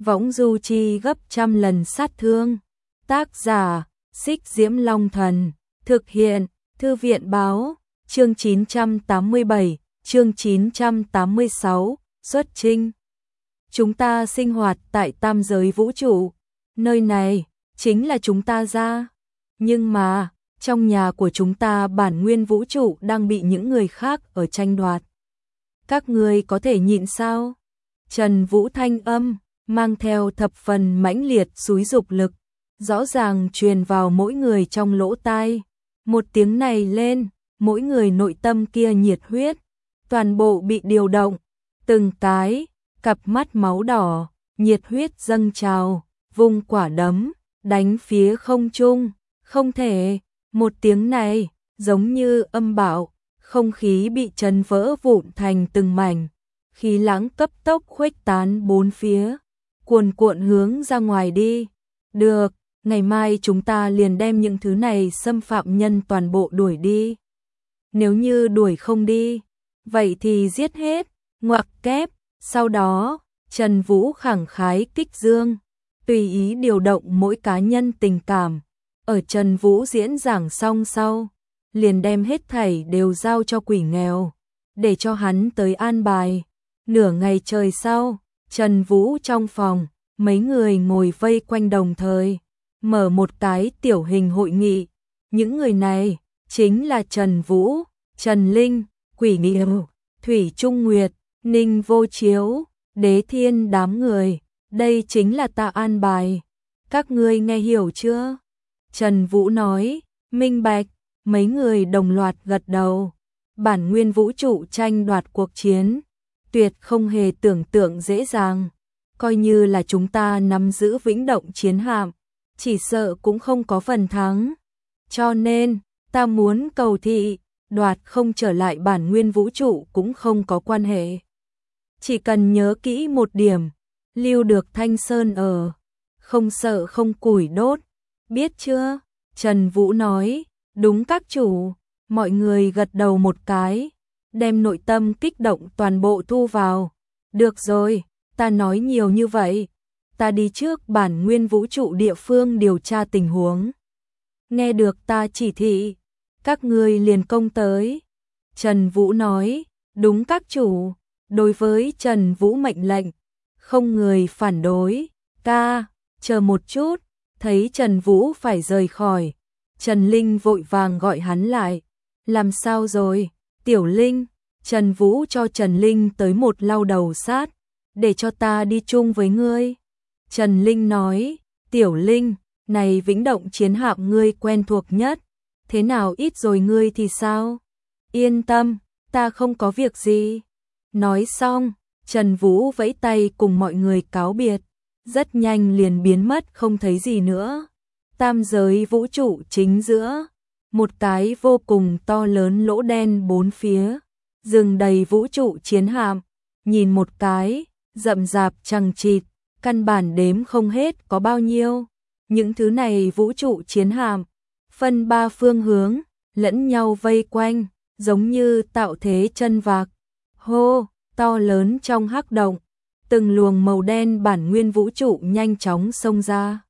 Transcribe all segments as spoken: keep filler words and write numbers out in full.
võng du chi gấp trăm lần sát thương. Tác giả, Xích Diễm Long Thần. Thực hiện, Thư viện Báo. Chương chín trăm tám mươi bảy, chương chín trăm tám mươi sáu, xuất trinh. Chúng ta sinh hoạt tại tam giới vũ trụ. Nơi này, chính là chúng ta ra. Nhưng mà, trong nhà của chúng ta bản nguyên vũ trụ đang bị những người khác ở tranh đoạt. Các ngươi có thể nhịn sao? Trần Vũ thanh âm, mang theo thập phần mãnh liệt xúi dục lực, rõ ràng truyền vào mỗi người trong lỗ tai. Một tiếng này lên, mỗi người nội tâm kia nhiệt huyết, toàn bộ bị điều động, từng cái, cặp mắt máu đỏ, nhiệt huyết dâng trào, vung quả đấm, đánh phía không trung, không thể, một tiếng này, giống như âm bạo, không khí bị chấn vỡ vụn thành từng mảnh, khí lãng cấp tốc khuếch tán bốn phía, cuồn cuộn hướng ra ngoài đi. Được, ngày mai chúng ta liền đem những thứ này xâm phạm nhân toàn bộ đuổi đi. Nếu như đuổi không đi, vậy thì giết hết, ngoặc kép. Sau đó, Trần Vũ khẳng khái kích dương, tùy ý điều động mỗi cá nhân tình cảm. Ở Trần Vũ diễn giảng xong sau, liền đem hết thảy đều giao cho quỷ nghèo, để cho hắn tới an bài. Nửa ngày trời sau, Trần Vũ trong phòng, mấy người ngồi vây quanh đồng thời, mở một cái tiểu hình hội nghị. Những người này, chính là Trần Vũ, Trần Linh, Quỷ Nghiêu, Thủy Trung Nguyệt, Ninh Vô Chiếu, Đế Thiên đám người. Đây chính là ta an bài. Các ngươi nghe hiểu chưa? Trần Vũ nói, minh bạch. Mấy người đồng loạt gật đầu. Bản nguyên vũ trụ tranh đoạt cuộc chiến, tuyệt không hề tưởng tượng dễ dàng. Coi như là chúng ta nắm giữ vĩnh động chiến hạm, chỉ sợ cũng không có phần thắng. Cho nên, ta muốn cầu thị, đoạt không trở lại bản nguyên vũ trụ cũng không có quan hệ. Chỉ cần nhớ kỹ một điểm, lưu được Thanh Sơn ở, không sợ không củi đốt, biết chưa? Trần Vũ nói, đúng các chủ. Mọi người gật đầu một cái, đem nội tâm kích động toàn bộ thu vào. Được rồi, ta nói nhiều như vậy, ta đi trước bản nguyên vũ trụ địa phương điều tra tình huống. Nghe được ta chỉ thị, các ngươi liền công tới. Trần Vũ nói, đúng các chủ. Đối với Trần Vũ mệnh lệnh, không người phản đối. Ca, chờ một chút. Thấy Trần Vũ phải rời khỏi, Trần Linh vội vàng gọi hắn lại. Làm sao rồi, Tiểu Linh? Trần Vũ cho Trần Linh tới một lau đầu sát, để cho ta đi chung với ngươi. Trần Linh nói, Tiểu Linh, này vĩnh động chiến hạm ngươi quen thuộc nhất, thế nào ít rồi ngươi thì sao? Yên tâm, ta không có việc gì. Nói xong, Trần Vũ vẫy tay cùng mọi người cáo biệt, rất nhanh liền biến mất không thấy gì nữa. Tam giới vũ trụ chính giữa, một cái vô cùng to lớn lỗ đen bốn phía, rừng đầy vũ trụ chiến hạm, nhìn một cái, rậm rạp chằng chịt, căn bản đếm không hết có bao nhiêu. Những thứ này vũ trụ chiến hạm, phân ba phương hướng, lẫn nhau vây quanh, giống như tạo thế chân vạc. Hô, to lớn trong hắc động, từng luồng màu đen bản nguyên vũ trụ nhanh chóng xông ra,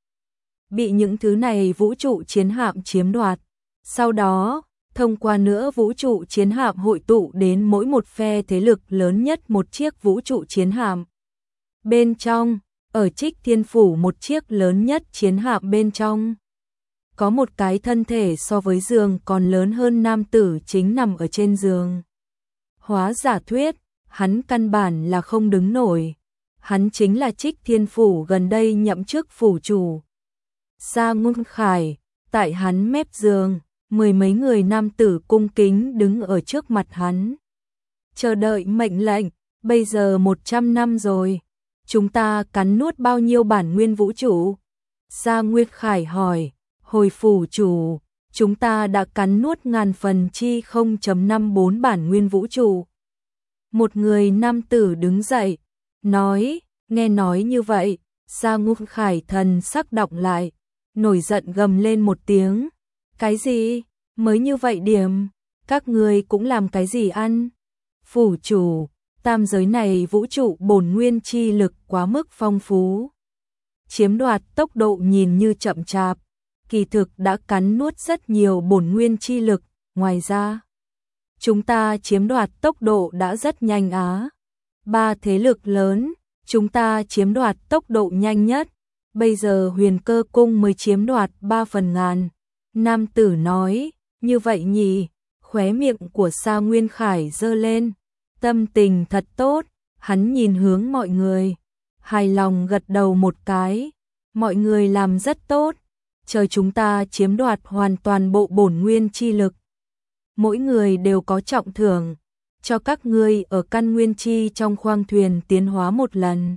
bị những thứ này vũ trụ chiến hạm chiếm đoạt. Sau đó, thông qua nữa vũ trụ chiến hạm hội tụ đến mỗi một phe thế lực lớn nhất một chiếc vũ trụ chiến hạm. Bên trong, ở Trích Thiên Phủ một chiếc lớn nhất chiến hạm bên trong, có một cái thân thể so với giường còn lớn hơn nam tử chính nằm ở trên giường. Hóa giả thuyết, hắn căn bản là không đứng nổi. Hắn chính là Trích Thiên Phủ gần đây nhậm chức phủ chủ. Sa Ngôn Khải, tại hắn mép giường, mười mấy người nam tử cung kính đứng ở trước mặt hắn, chờ đợi mệnh lệnh. Bây giờ một trăm năm rồi, chúng ta cắn nuốt bao nhiêu bản nguyên vũ trụ? Sa Nguyệt Khải hỏi. Hồi phủ chủ, chúng ta đã cắn nuốt ngàn phần chi không phẩy năm bốn bản nguyên vũ trụ. Một người nam tử đứng dậy, nói, nghe nói như vậy, Sa Ngũ Khải thần sắc động lại, nổi giận gầm lên một tiếng. Cái gì? Mới như vậy điểm, các ngươi cũng làm cái gì ăn? Phủ chủ, tam giới này vũ trụ bổn nguyên chi lực quá mức phong phú, chiếm đoạt tốc độ nhìn như chậm chạp, kỳ thực đã cắn nuốt rất nhiều bổn nguyên chi lực, ngoài ra, chúng ta chiếm đoạt tốc độ đã rất nhanh á. Ba thế lực lớn, chúng ta chiếm đoạt tốc độ nhanh nhất, bây giờ Huyền Cơ Cung mới chiếm đoạt ba phần ngàn. Nam tử nói, như vậy nhỉ, khóe miệng của Sa Nguyên Khải giơ lên, tâm tình thật tốt, hắn nhìn hướng mọi người, hài lòng gật đầu một cái, mọi người làm rất tốt, chờ chúng ta chiếm đoạt hoàn toàn bộ bổn nguyên chi lực. Mỗi người đều có trọng thưởng, cho các ngươi ở căn nguyên chi trong khoang thuyền tiến hóa một lần.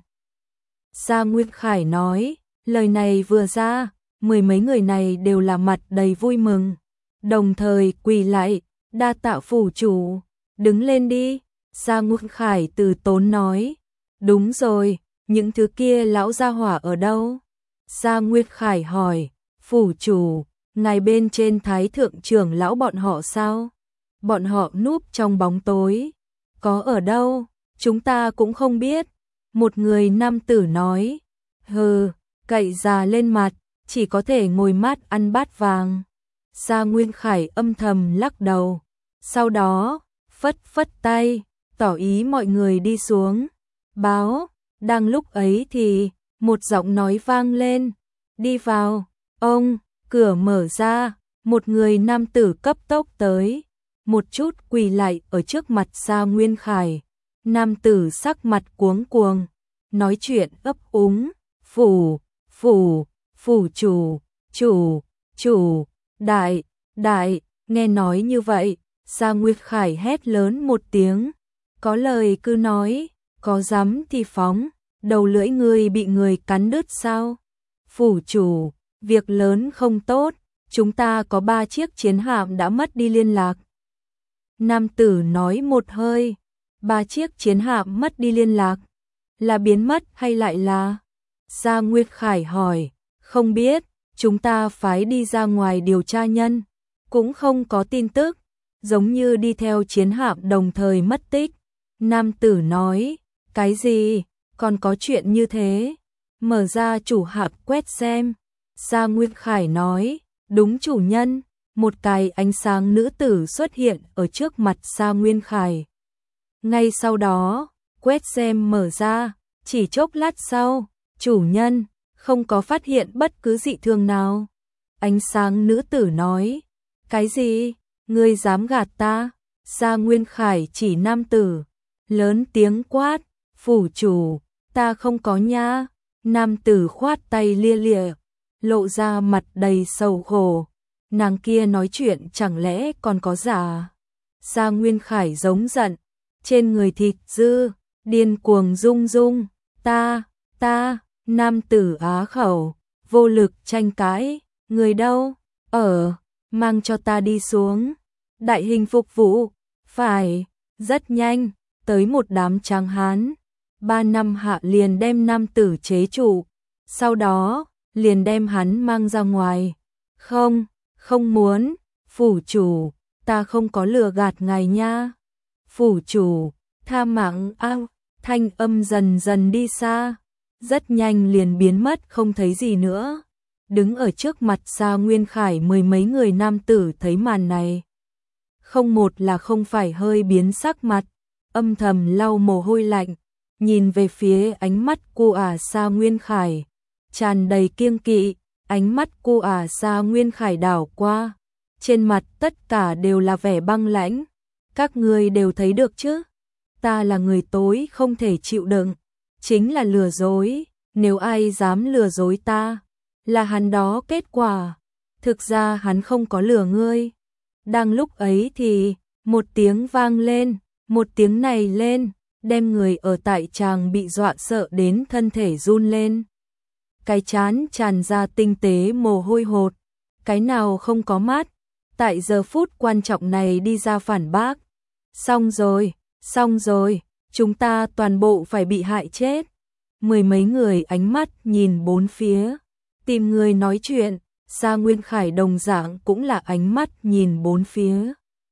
Sa Nguyên Khải nói, lời này vừa ra, mười mấy người này đều là mặt đầy vui mừng, đồng thời quỳ lại, đa tạ phủ chủ, đứng lên đi. Sa Nguyên Khải từ tốn nói, đúng rồi, những thứ kia lão gia hỏa ở đâu? Sa Nguyên Khải hỏi, phủ chủ, ngài bên trên thái thượng trưởng lão bọn họ sao? Bọn họ núp trong bóng tối, có ở đâu? Chúng ta cũng không biết. Một người nam tử nói, hừ, cậy già lên mặt, chỉ có thể ngồi mát ăn bát vàng. Sa Nguyên Khải âm thầm lắc đầu, sau đó, phất phất tay, tỏ ý mọi người đi xuống. Báo, đang lúc ấy thì, một giọng nói vang lên, đi vào, ông, cửa mở ra, một người nam tử cấp tốc tới, một chút quỳ lại ở trước mặt Sa Nguyên Khải. Nam tử sắc mặt cuống cuồng, nói chuyện ấp úng, phủ, phủ, phủ chủ, chủ, chủ, đại, đại, nghe nói như vậy, Sa Nguyên Khải hét lớn một tiếng, có lời cứ nói, có dám thì phóng, đầu lưỡi ngươi bị người cắn đứt sao? Phủ chủ, việc lớn không tốt, chúng ta có ba chiếc chiến hạm đã mất đi liên lạc. Nam tử nói một hơi, ba chiếc chiến hạm mất đi liên lạc, là biến mất hay lại là? Sa Nguyên Khải hỏi, không biết, chúng ta phái đi ra ngoài điều tra nhân, cũng không có tin tức, giống như đi theo chiến hạm đồng thời mất tích. Nam tử nói, cái gì, còn có chuyện như thế? Mở ra chủ hạm quét xem. Sa Nguyên Khải nói, đúng chủ nhân. Một cái ánh sáng nữ tử xuất hiện ở trước mặt Sa Nguyên Khải. Ngay sau đó, quét xem mở ra, chỉ chốc lát sau, chủ nhân, không có phát hiện bất cứ dị thường nào. Ánh sáng nữ tử nói, cái gì, ngươi dám gạt ta? Sa Nguyên Khải chỉ nam tử, lớn tiếng quát, phủ chủ, ta không có nha. Nam tử khoát tay lia lịa, lộ ra mặt đầy sầu khổ. Nàng kia nói chuyện chẳng lẽ còn có giả? Sa Nguyên Khải giống giận, trên người thịt dư, điên cuồng rung rung, ta, ta, nam tử á khẩu, vô lực tranh cãi, người đâu, ở, mang cho ta đi xuống, đại hình phục vụ, phải, rất nhanh, tới một đám tráng hán, ba năm hạ liền đem nam tử chế trụ, sau đó, liền đem hắn mang ra ngoài, không, không muốn, phủ chủ, ta không có lừa gạt ngài nha. Phủ chủ, tha mạng ao, thanh âm dần dần đi xa, rất nhanh liền biến mất không thấy gì nữa. Đứng ở trước mặt Sa Nguyên Khải mười mấy người nam tử thấy màn này. Không một là không phải hơi biến sắc mặt, âm thầm lau mồ hôi lạnh, nhìn về phía ánh mắt cô ả Sa Nguyên Khải, tràn đầy kiêng kỵ. Ánh mắt cô ả Sa Nguyên Khải đảo qua, trên mặt tất cả đều là vẻ băng lãnh. Các ngươi đều thấy được chứ, ta là người tối không thể chịu đựng, chính là lừa dối, nếu ai dám lừa dối ta, là hắn đó kết quả. Thực ra hắn không có lừa ngươi. Đang lúc ấy thì, một tiếng vang lên, một tiếng này lên, đem người ở tại tràng bị dọa sợ đến thân thể run lên. Cái chán tràn ra tinh tế mồ hôi hột, cái nào không có mát, tại giờ phút quan trọng này đi ra phản bác. Xong rồi, xong rồi, chúng ta toàn bộ phải bị hại chết. Mười mấy người ánh mắt nhìn bốn phía, tìm người nói chuyện. Sa Nguyên Khải đồng dạng cũng là ánh mắt nhìn bốn phía,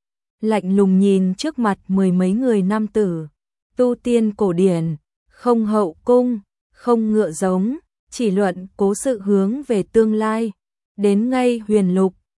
lạnh lùng nhìn trước mặt mười mấy người nam tử, tu tiên cổ điển, không hậu cung, không ngựa giống, chỉ luận cố sự hướng về tương lai. Đến ngay huyền lục,